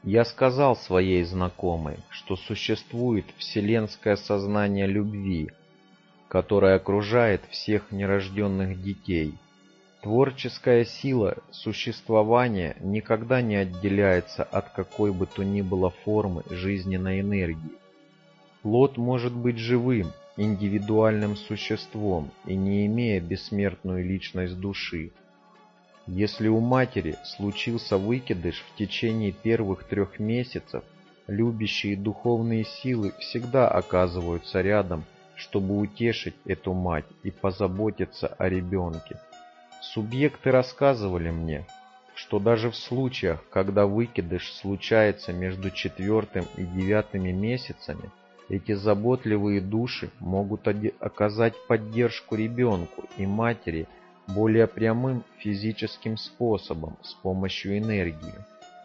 Я сказал своей знакомой, что существует вселенское сознание любви, которое окружает всех нерожденных детей. Творческая сила существования никогда не отделяется от какой бы то ни было формы жизненной энергии. Плод может быть живым, индивидуальным существом и не имея бессмертную личность души. Если у матери случился выкидыш в течение первых 3 месяцев, любящие духовные силы всегда оказываются рядом, чтобы утешить эту мать и позаботиться о ребенке. Субъекты рассказывали мне, что даже в случаях, когда выкидыш случается между 4 и 9 месяцами, эти заботливые души могут оказать поддержку ребенку и матери более прямым физическим способом с помощью энергии.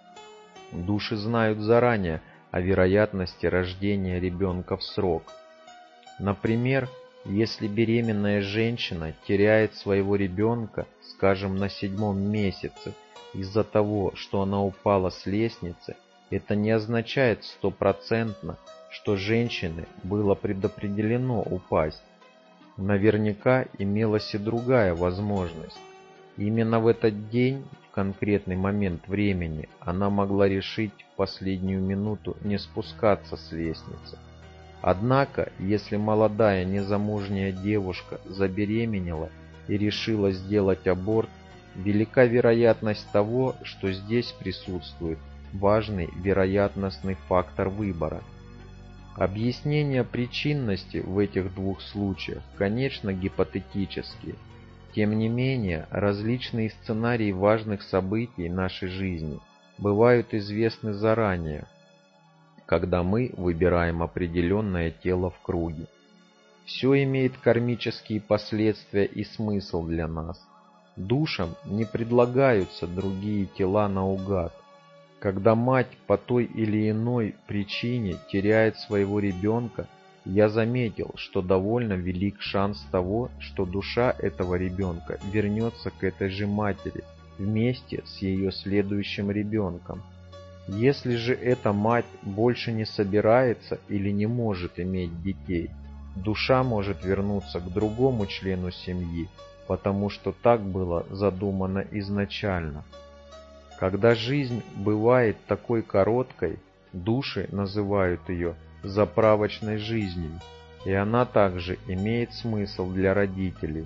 Души знают заранее о вероятности рождения ребенка в срок. Например, если беременная женщина теряет своего ребенка, скажем, на 7 месяце, из-за того, что она упала с лестницы, это не означает стопроцентно, что женщине было предопределено упасть. Наверняка имелась и другая возможность. Именно в этот день, в конкретный момент времени, она могла решить в последнюю минуту не спускаться с лестницы. Однако, если молодая незамужняя девушка забеременела и решила сделать аборт, велика вероятность того, что здесь присутствует важный вероятностный фактор выбора. Объяснения причинности в этих двух случаях, конечно, гипотетические. Тем не менее, различные сценарии важных событий нашей жизни бывают известны заранее, когда мы выбираем определенное тело в круге. Все имеет кармические последствия и смысл для нас. Душам не предлагаются другие тела наугад. Когда мать по той или иной причине теряет своего ребенка, я заметил, что довольно велик шанс того, что душа этого ребенка вернется к этой же матери вместе с ее следующим ребенком. Если же эта мать больше не собирается или не может иметь детей, душа может вернуться к другому члену семьи, потому что так было задумано изначально. Когда жизнь бывает такой короткой, души называют ее заправочной жизнью, и она также имеет смысл для родителей.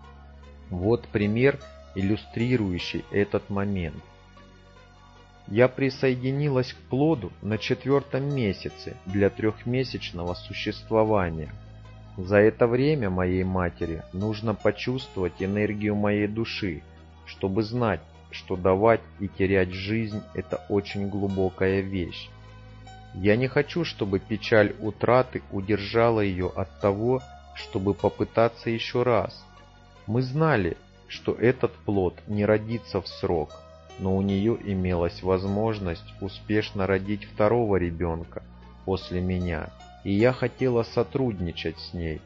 Вот пример, иллюстрирующий этот момент. Я присоединилась к плоду на 4-м месяце для 3-месячного существования. За это время моей матери нужно почувствовать энергию моей души, чтобы знать, что давать и терять жизнь – это очень глубокая вещь. Я не хочу, чтобы печаль утраты удержала ее от того, чтобы попытаться еще раз. Мы знали, что этот плод не родится в срок, но у нее имелась возможность успешно родить 2-го ребенка после меня, и я хотела сотрудничать с ней.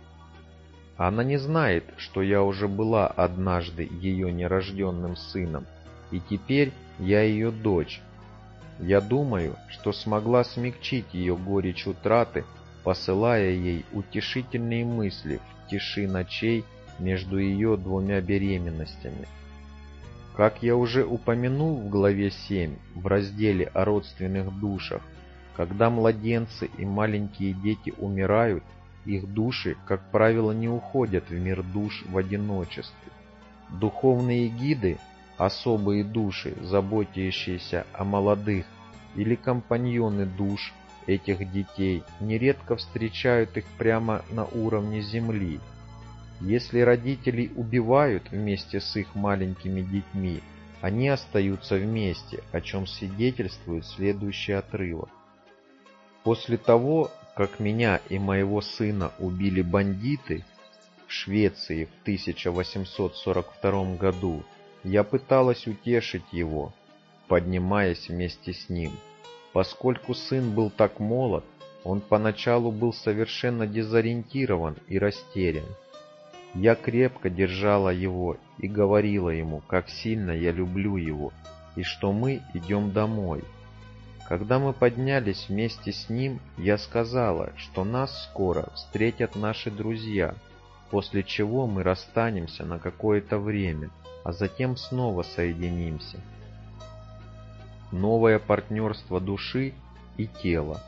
Она не знает, что я уже была однажды ее нерожденным сыном, и теперь я ее дочь. Я думаю, что смогла смягчить ее горечь утраты, посылая ей утешительные мысли в тиши ночей между ее 2 беременностями. Как я уже упомянул в главе 7 в разделе о родственных душах, когда младенцы и маленькие дети умирают, их души, как правило, не уходят в мир душ в одиночестве. Духовные гиды, особые души, заботящиеся о молодых, или компаньоны душ этих детей, нередко встречают их прямо на уровне земли. Если родителей убивают вместе с их маленькими детьми, они остаются вместе, о чем свидетельствует следующий отрывок. После того, как меня и моего сына убили бандиты в Швеции в 1842 году, я пыталась утешить его, поднимаясь вместе с ним. Поскольку сын был так молод, он поначалу был совершенно дезориентирован и растерян. Я крепко держала его и говорила ему, как сильно я люблю его, и что мы идем домой. Когда мы поднялись вместе с ним, я сказала, что нас скоро встретят наши друзья, после чего мы расстанемся на какое-то время, а затем снова соединимся. Новое партнерство души и тела.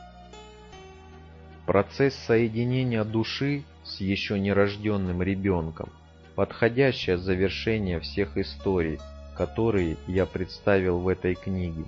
Процесс соединения души с еще нерожденным ребенком – подходящее завершение всех историй, которые я представил в этой книге.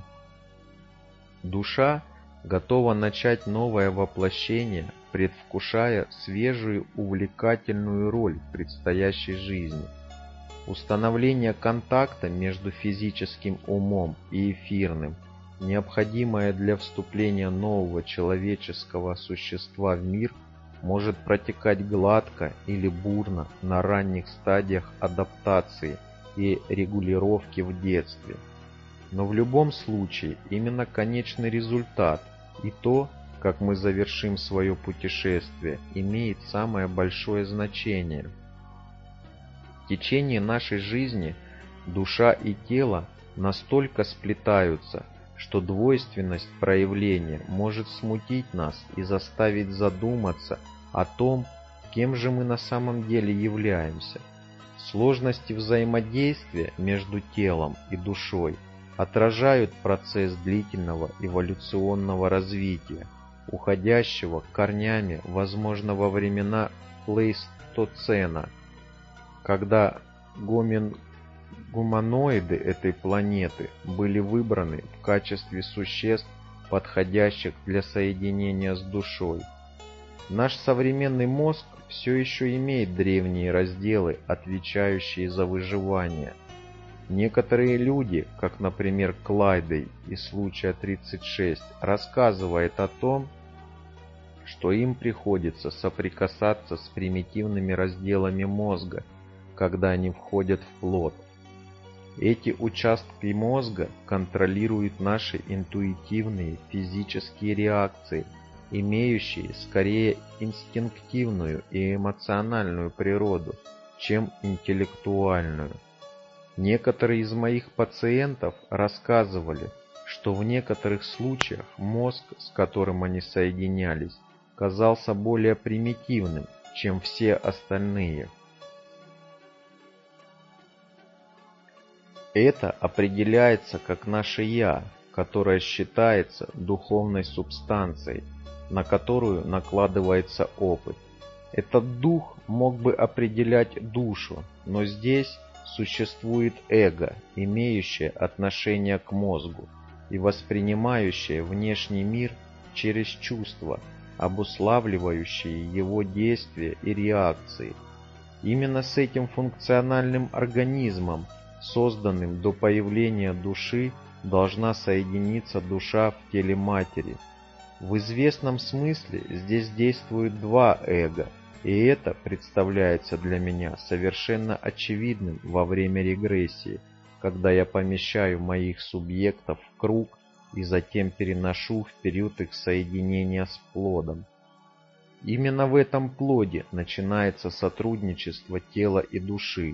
Душа готова начать новое воплощение, предвкушая свежую увлекательную роль в предстоящей жизни. Установление контакта между физическим умом и эфирным, необходимое для вступления нового человеческого существа в мир, может протекать гладко или бурно на ранних стадиях адаптации и регулировки в детстве. Но в любом случае именно конечный результат и то, как мы завершим свое путешествие, имеет самое большое значение. В течение нашей жизни душа и тело настолько сплетаются, что двойственность проявления может смутить нас и заставить задуматься о том, кем же мы на самом деле являемся. Сложности взаимодействия между телом и душой отражают процесс длительного эволюционного развития, уходящего корнями, возможно, во времена плейстоцена, когда гуманоиды этой планеты были выбраны в качестве существ, подходящих для соединения с душой. Наш современный мозг все еще имеет древние разделы, отвечающие за выживание. Некоторые люди, как, например, Клайдей из случая 36, рассказывают о том, что им приходится соприкасаться с примитивными разделами мозга, когда они входят в плод. Эти участки мозга контролируют наши интуитивные физические реакции, имеющие скорее инстинктивную и эмоциональную природу, чем интеллектуальную. Некоторые из моих пациентов рассказывали, что в некоторых случаях мозг, с которым они соединялись, казался более примитивным, чем все остальные. Это определяется как наше «я», которое считается духовной субстанцией, на которую накладывается опыт. Этот дух мог бы определять душу, но здесь существует эго, имеющее отношение к мозгу и воспринимающее внешний мир через чувства, обуславливающие его действия и реакции. Именно с этим функциональным организмом, созданным до появления души, должна соединиться душа в теле матери. В известном смысле здесь действуют два эго, и это представляется для меня совершенно очевидным во время регрессии, когда я помещаю моих субъектов в круг и затем переношу в период их соединения с плодом. Именно в этом плоде начинается сотрудничество тела и души.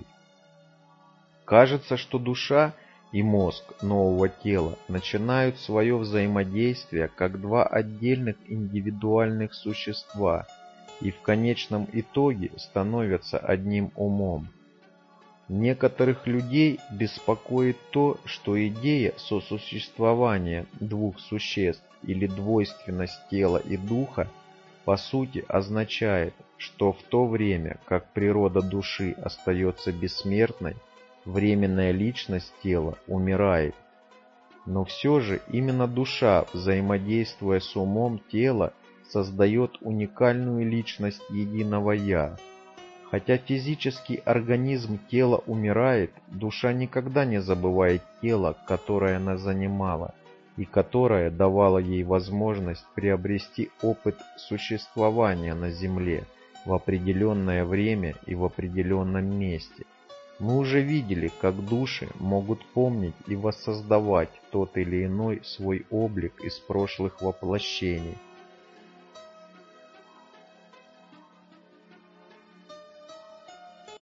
Кажется, что душа и мозг нового тела начинают свое взаимодействие как два отдельных индивидуальных существа и в конечном итоге становятся одним умом. Некоторых людей беспокоит то, что идея сосуществования двух существ или двойственность тела и духа по сути означает, что в то время, как природа души остается бессмертной, временная личность тела умирает. Но все же именно душа, взаимодействуя с умом тела, создает уникальную личность единого «я». Хотя физический организм тела умирает, душа никогда не забывает тело, которое она занимала, и которое давало ей возможность приобрести опыт существования на Земле в определенное время и в определенном месте. Мы уже видели, как души могут помнить и воссоздавать тот или иной свой облик из прошлых воплощений,